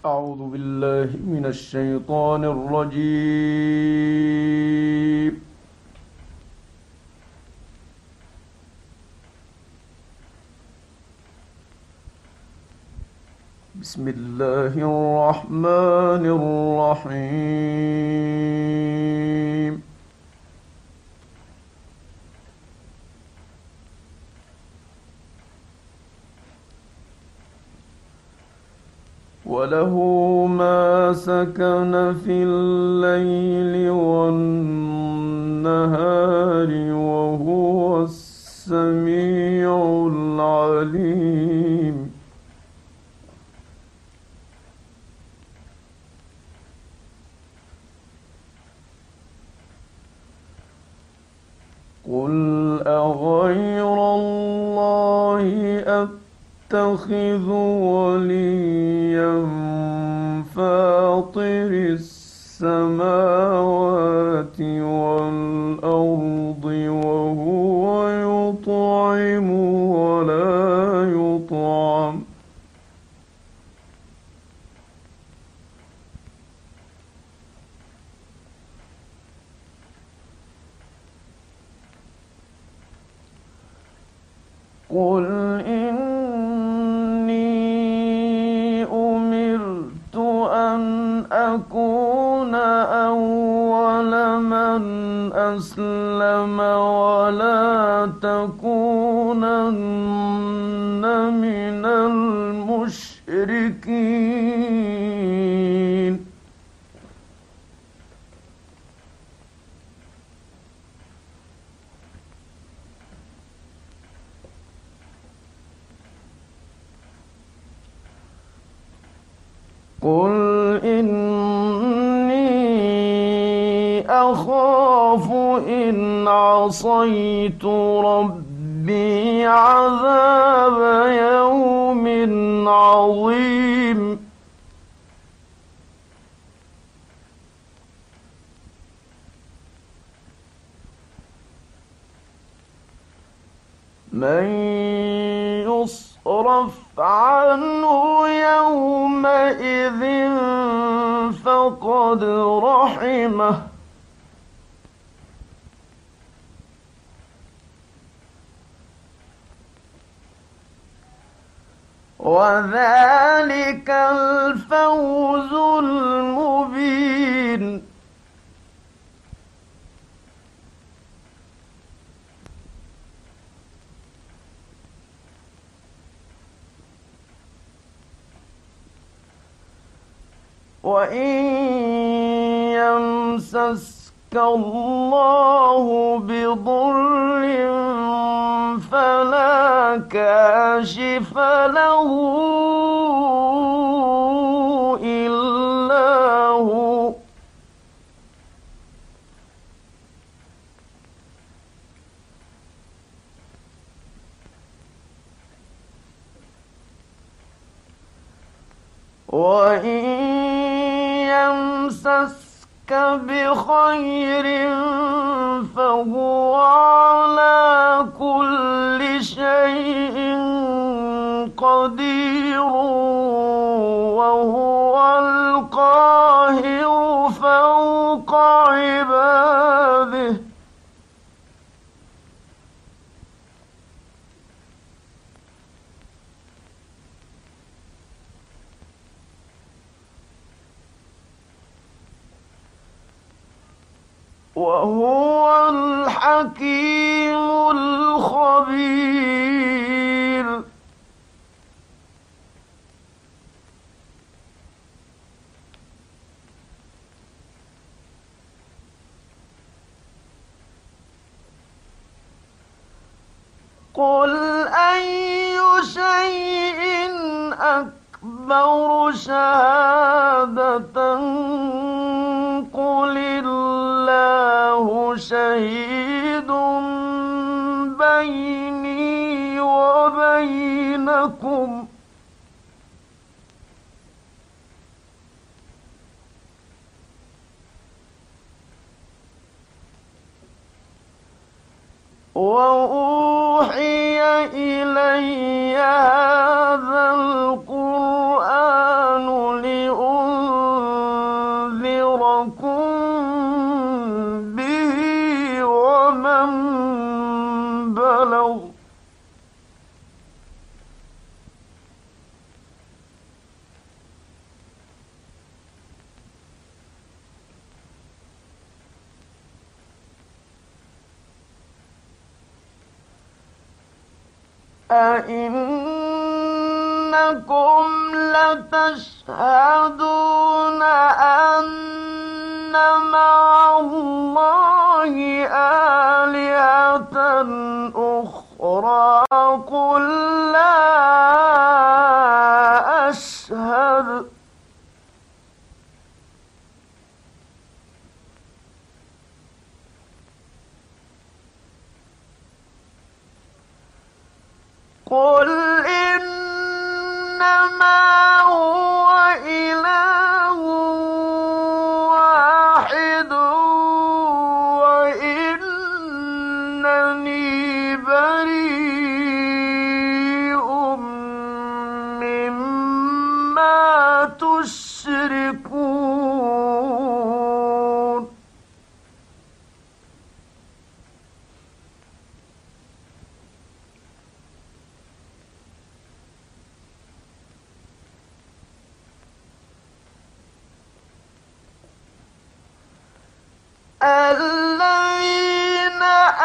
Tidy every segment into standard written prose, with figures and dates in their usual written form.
أعوذ بالله من الشيطان الرجيم. بسم الله الرحمن الرحيم. وله ما سكن في الليل والنهار وهو السميع العليم. قل أغير الله أتخذ وليا فاطر السماوات والأرض وهو يطعم ولا يطعم. قل إني أمرت أن أكون أول من أسلم ولا تكونن من المشركين. قل إني أخاف إن عصيت ربي عذاب يوم عظيم. من يصرف عنه يومئذ فقد رحمه وذلك الفوز المبين. وإن يمسسك الله بضر فلا كاشف له إلا هو وإن يمسسك بخير فهو على كل شيء قدير وهو القاهر فوق عباده. وهو الحكيم الخبير. قل أي شيء أكبر شهادة قل الله شهيد بيني وبينكم وأوحي إلي هذا القرآن لأ أئنكم لتشهدون أن مع الله آلهة أخرى قل لا أشهد قل إنما هو إله واحد وإنني بريء مما تشركون الذين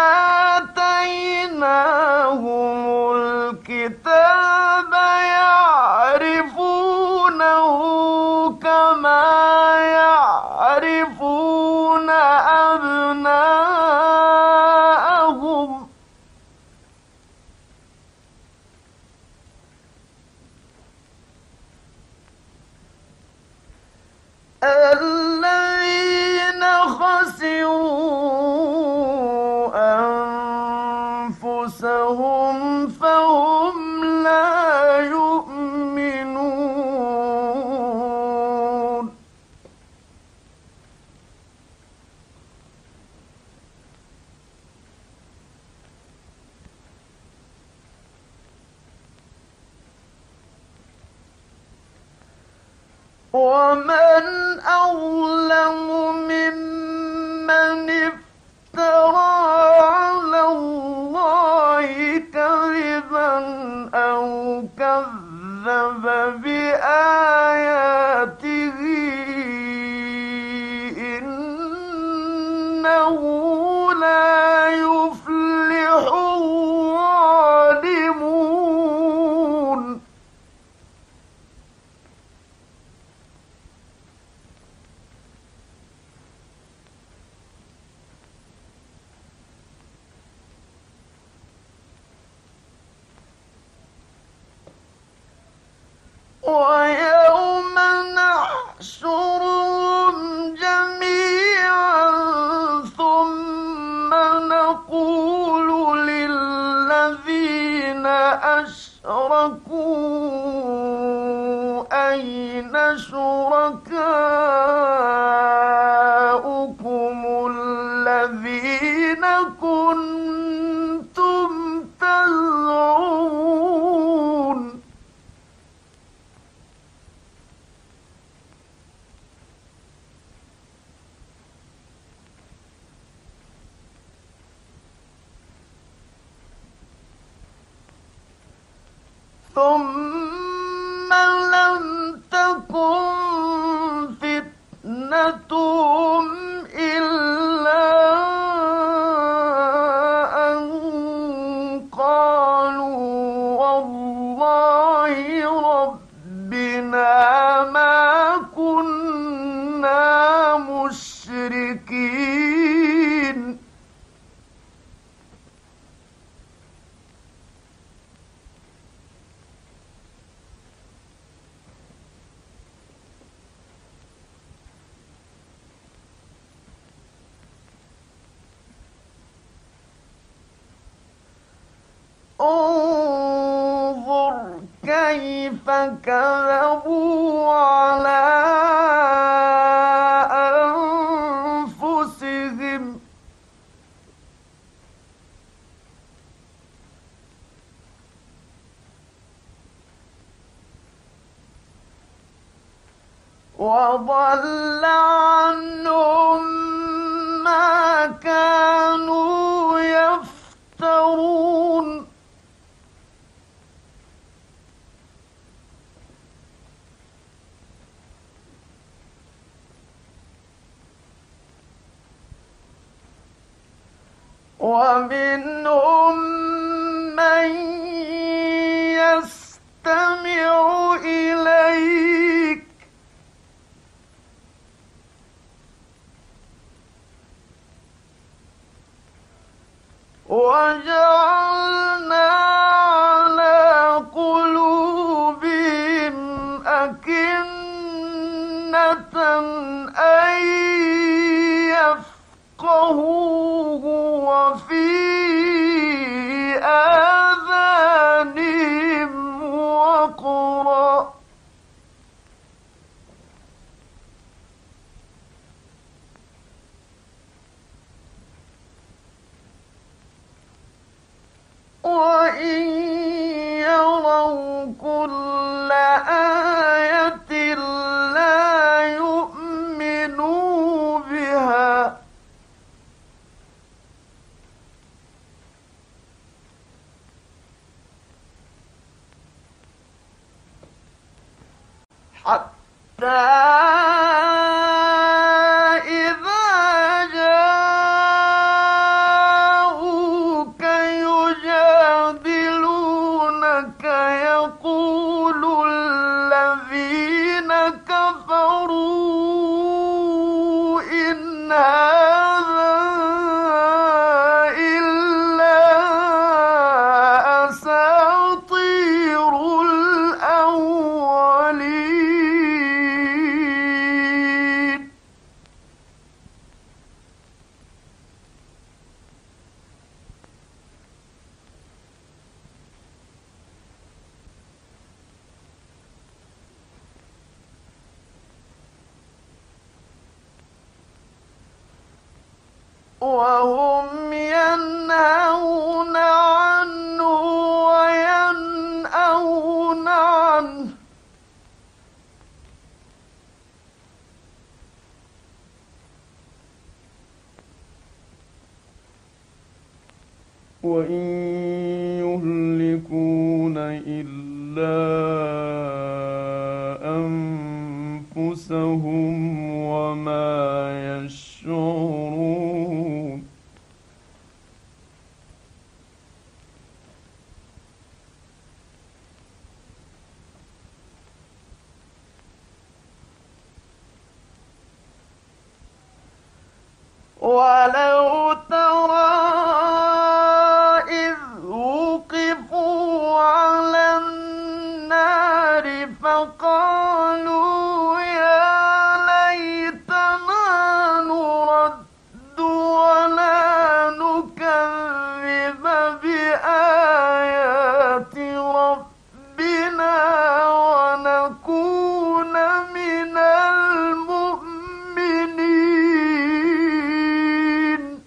آتيناهم الكتاب يعرفونه كما يعرفون أبناءهم الذين خسروا أنفسهم فهم لا يؤمنون ومن أظلم ممن افترى على الله كذبا أو كذب بآياته إنه لا يفلح الظالمون ويوم نحشرهم جميعا ثم نقول للذين أشركوا أين شركاؤكم الذين كنتم تزعمون ثم لم تكن فتنتهم إلا أن قالوا والله ربنا ما كنا مشركين انظر كيف كذبوا على أنفسهم وضل عنهم ما كانوا يفترون ومنهم من وجعلنا على قلوبهم أكنة أن يفقهوه وفي آذانهم وقرا وإن يروا كل آية لا يؤمنوا بها حتى إذا جاءوك يجادلونك يقول الذين كفروا إن هذا إلا أساطير الأولين وهم ينهون عنه وينأون عنه وإن يهلكون إلا أنفسهم وما يشعرون ولو ترى إذ وقفوا على النار فقالوا يا ليتنا نرد ولا نكذب بآيات ربنا ونكون من المؤمنين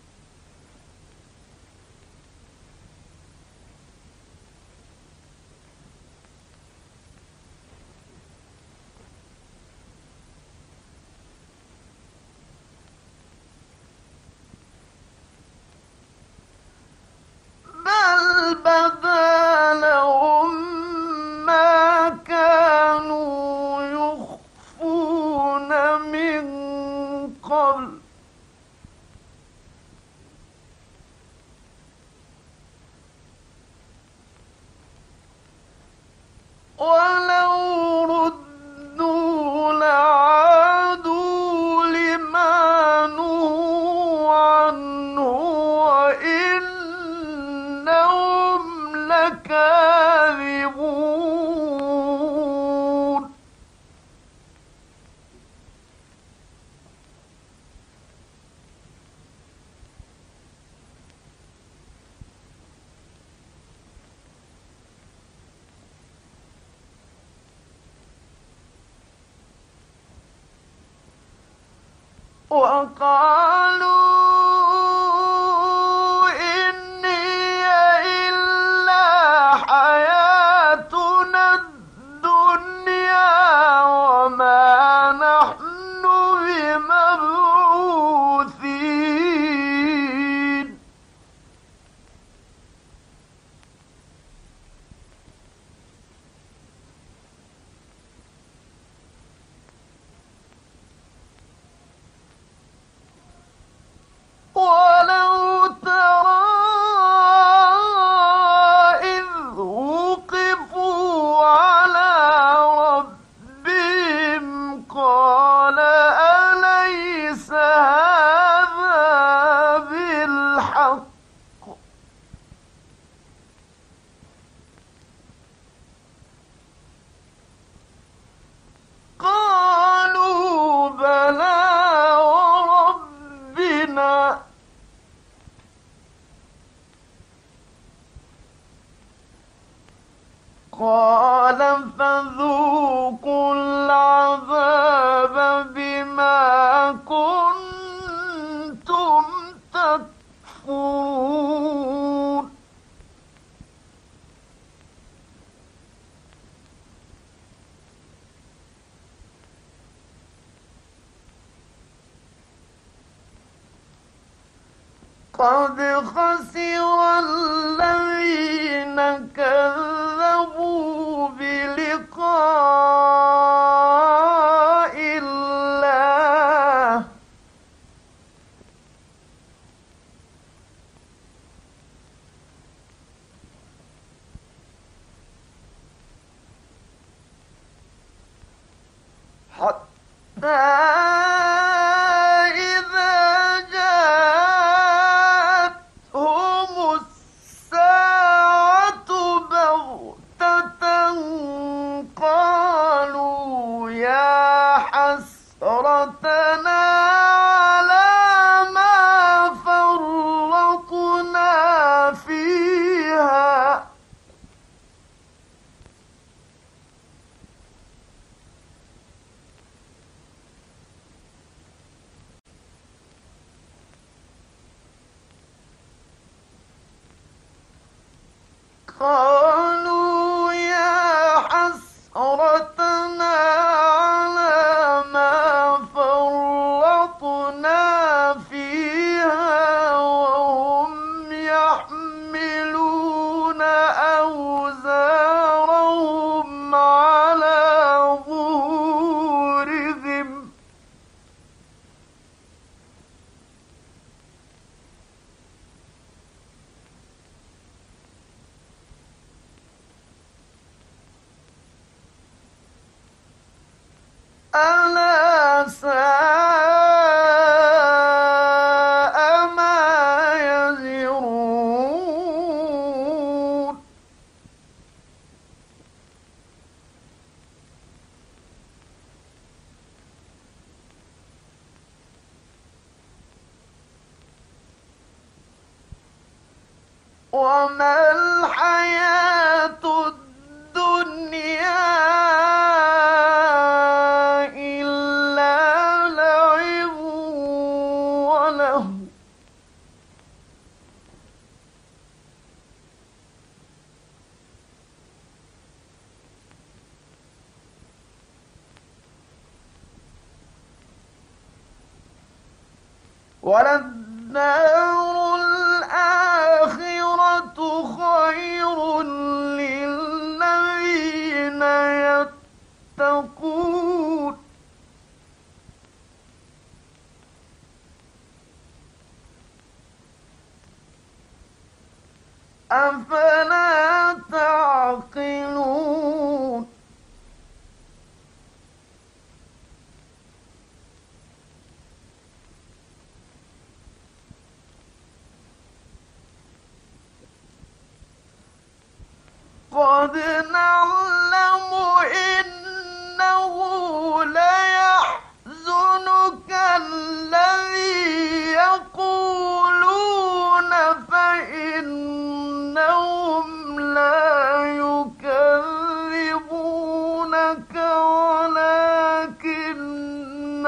بل بدا لهم ما كانوا يخفون من قبل ولو ردوا لعادوا لما نهوا عنه وإنهم لكاذبون وقالوا إن هي إلا حياتنا الدنيا وما نحن بمبعوثين قد خسر الذين كذبوا بلقاء الله حتى قالوا يا حسرتنا على ما فرطنا فيها وهم يحملون أوزارهم على ظهورهم ألا ساء ما يزرون وما الحياة الدنيا وللدار الآخرة خير للذين يتقون أفلا تعقلون قد نعلم إنه ليحزنك الذي يقولون فإنهم لا يكذبونك ولكن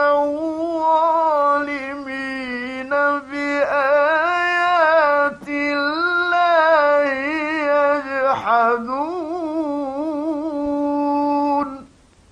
الظالمين بآيات الله يجحدون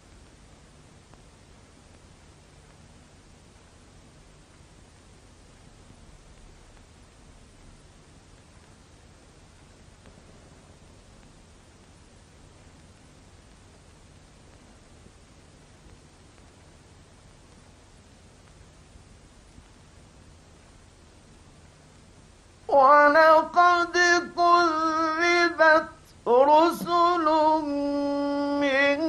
ولقد كذبت رسل من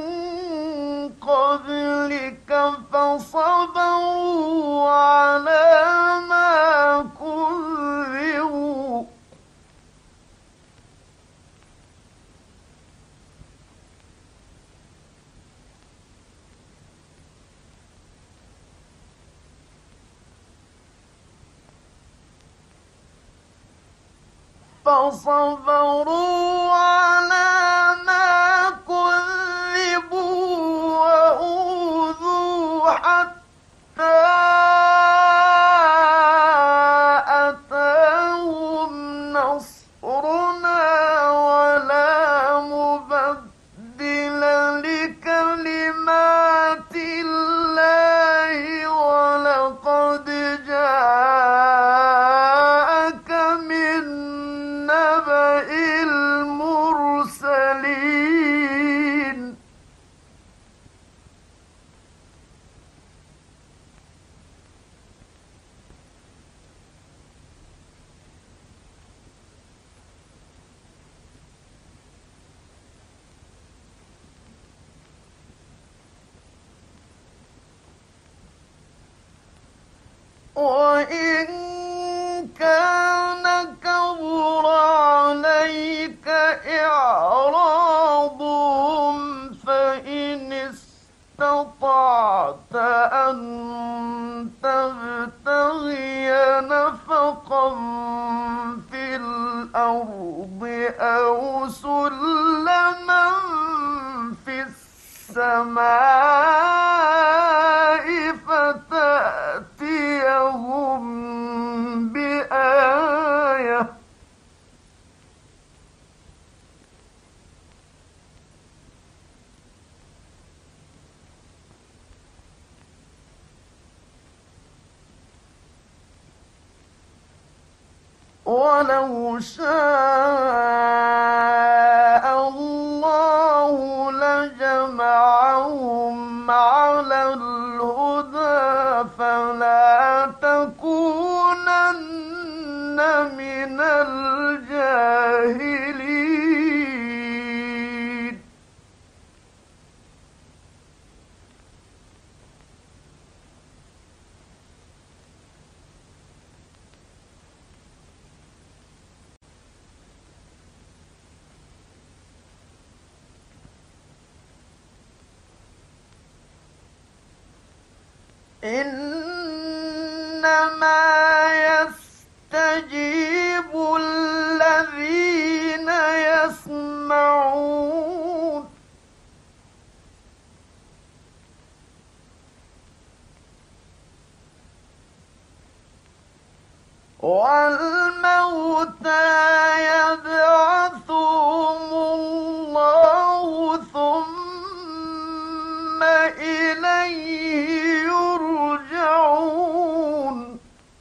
قبلك فصبروا على ما كذبوا على ما كذبوا وأوذوا حتى أتاهم نصرنا ولا مبدل لكلمات الله ولقد جاءك وإن كان كبر عليك إعراضهم فإن استطعت أن تبتغي نفقا في الأرض أو سلما في السماء فتأتيهم بآية ولو شاء الله لجمعهم على الهدى فلا تكونن من الجاهلين إنما يستجيب الذين يسمعون والموتى يبعثهم الله ثم إليه يرجعون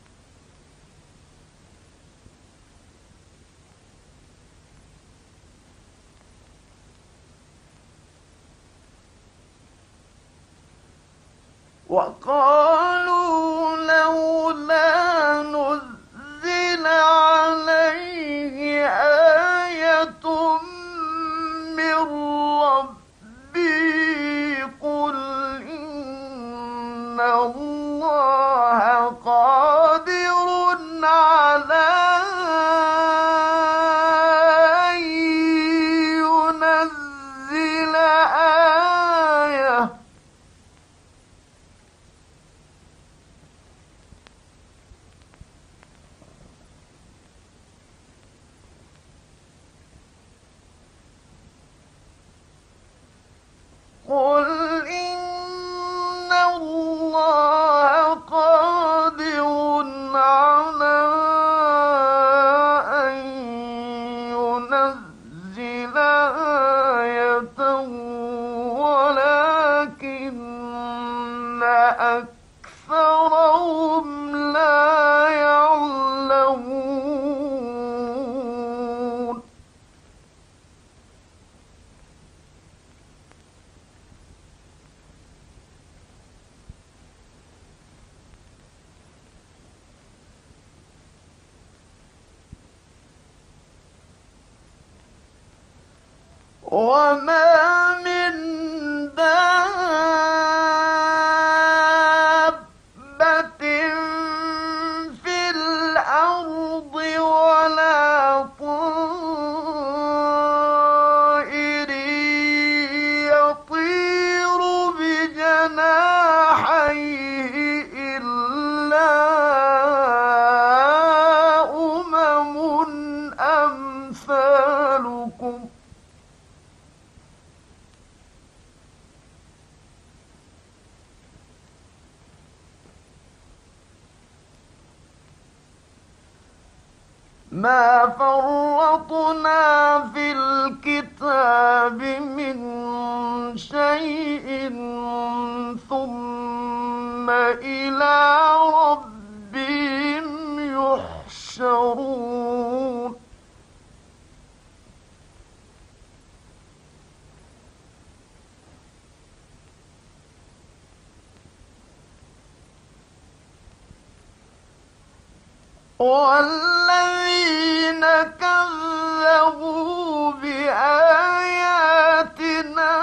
وقالوا لولا نزل عليه آية من ربي قل إن الله قادر على أن ينزل آية قل إن الله قادر على أن ينزل آية ولكن أكثرهم لا يعلمون وما من دابة في الأرض ولا طائر يطير بجناحيه إلا أمثالكم ما فرطنا في الكتاب من شيء ثم إلى ربهم يحشرون والذين كذبوا بآياتنا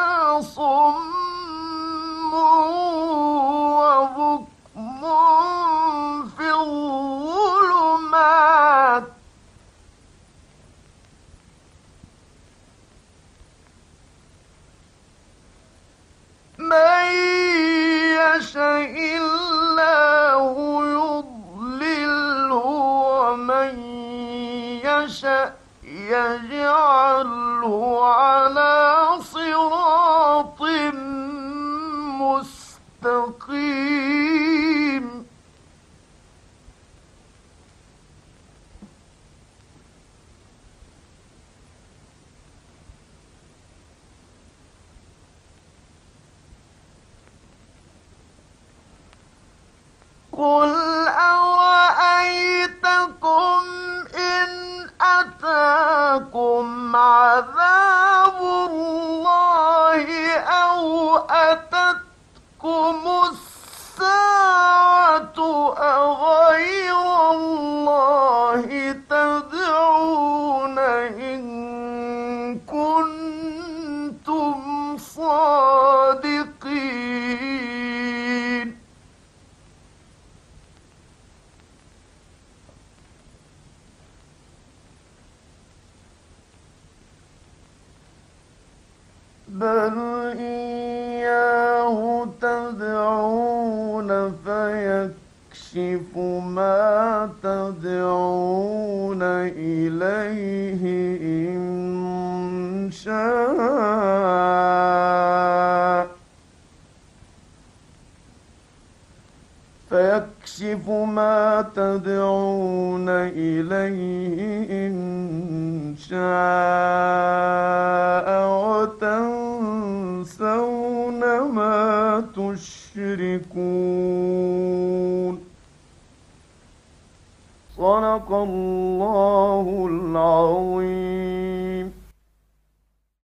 صم وبكم في يجعله على صراط مستقيم. قل أرأيتكم إن أتاكم عذاب الله أو أتتكم الساعة أغير الله تدعون إن كنتم صادقين. بل إياه تدعون فيكشف ما تدعون إليه إن شاء. فيكشف ما تدعون إليه إن شاء وتنسون ما تشركون. صدق الله العظيم.